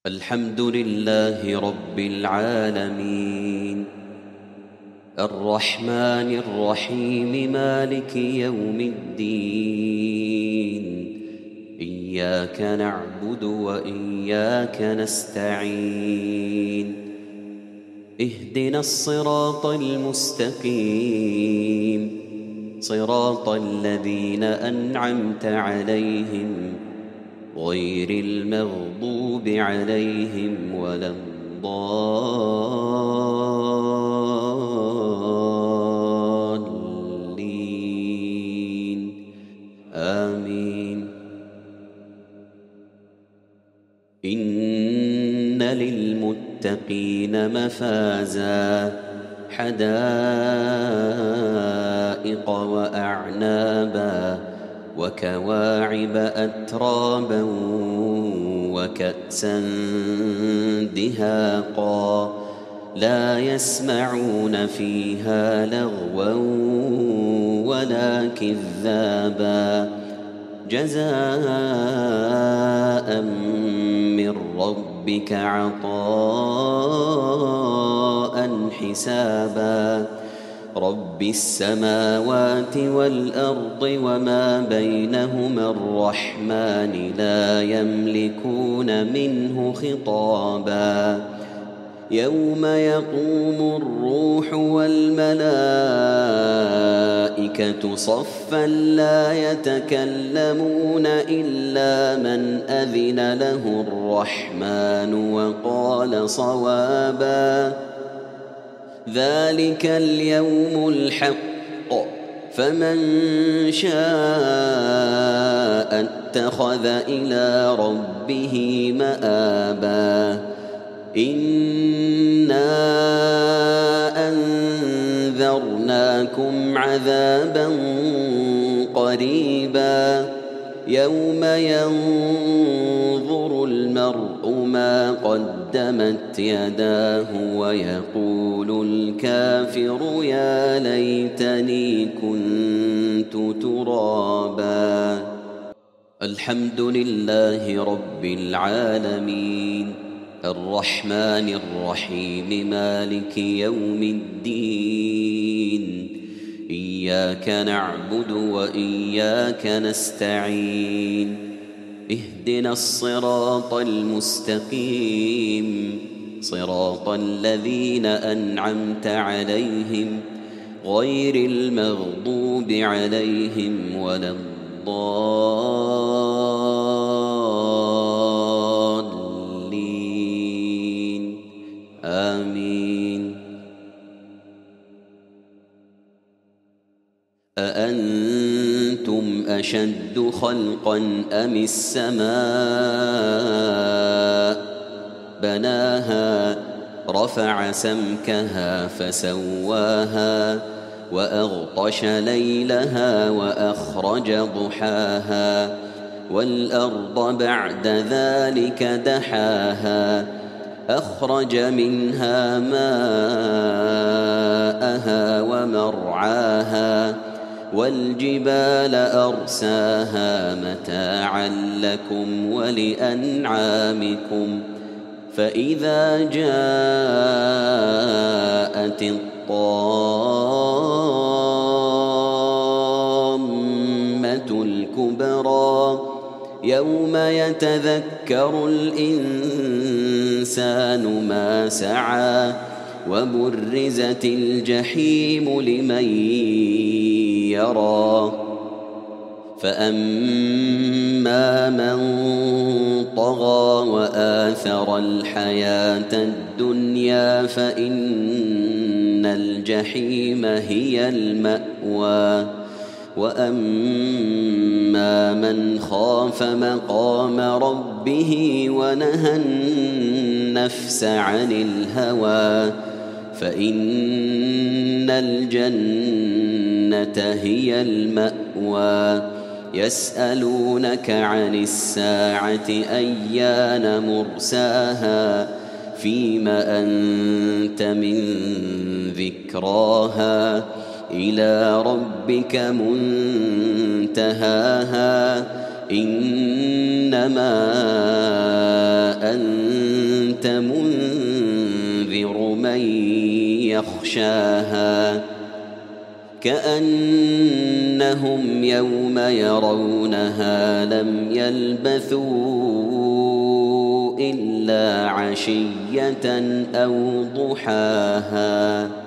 الحمد لله رب العالمين الرحمن الرحيم مالك يوم الدين إياك نعبد وإياك نستعين اهدنا الصراط المستقيم صراط الذين أنعمت عليهم غير المغضوب عليهم ولا الضالين آمين. إن للمتقين مفازا حدائق وأعنابا وكواعب أترابا وكأسا دهاقا لا يسمعون فيها لغوا ولا كذابا جزاء من ربك عطاء حسابا رب السماوات والأرض وما بينهما الرحمن لا يملكون منه خطابا يوم يقوم الروح والملائكة صفا لا يتكلمون إلا من أذن له الرحمن وقال صوابا ذلك اليوم الحق فمن شاء اتخذ إلى ربه مآبا إنا أنذرناكم عذابا قريبا يوم ينظر المرء ما قدمت يداه ويقول الكافر يا ليتني كنت ترابا. الحمد لله رب العالمين الرحمن الرحيم مالك يوم الدين إياك نعبد وإياك نستعين اهدنا الصراط المستقيم صراط الذين أنعمت عليهم غير المغضوب عليهم ولا الضالين آمين. أأنتم أشد خلقا أم السماء بناها رفع سمكها فسواها وأغطش ليلها وأخرج ضحاها والأرض بعد ذلك دحاها أخرج منها ماءها ومرعاها والجبال أرساها متاعا لكم ولأنعامكم فإذا جاءت الطامة الكبرى يوم يتذكر الإنسان ما سعى وبرزت الجحيم لمن يرى فأما من طغى وآثر الحياة الدنيا فإن الجحيم هي المأوى وأما من خاف مقام ربه ونهى النفس عن الهوى فإن الجنة هي المأوى يسألونك عن الساعة أيان مرساها فيم أنت من ذكراها إلى ربك منتهاها إنما أنت أنت منذر من يخشاها كأنهم يوم يرونها لم يلبثوا إلا عشية أو ضحاها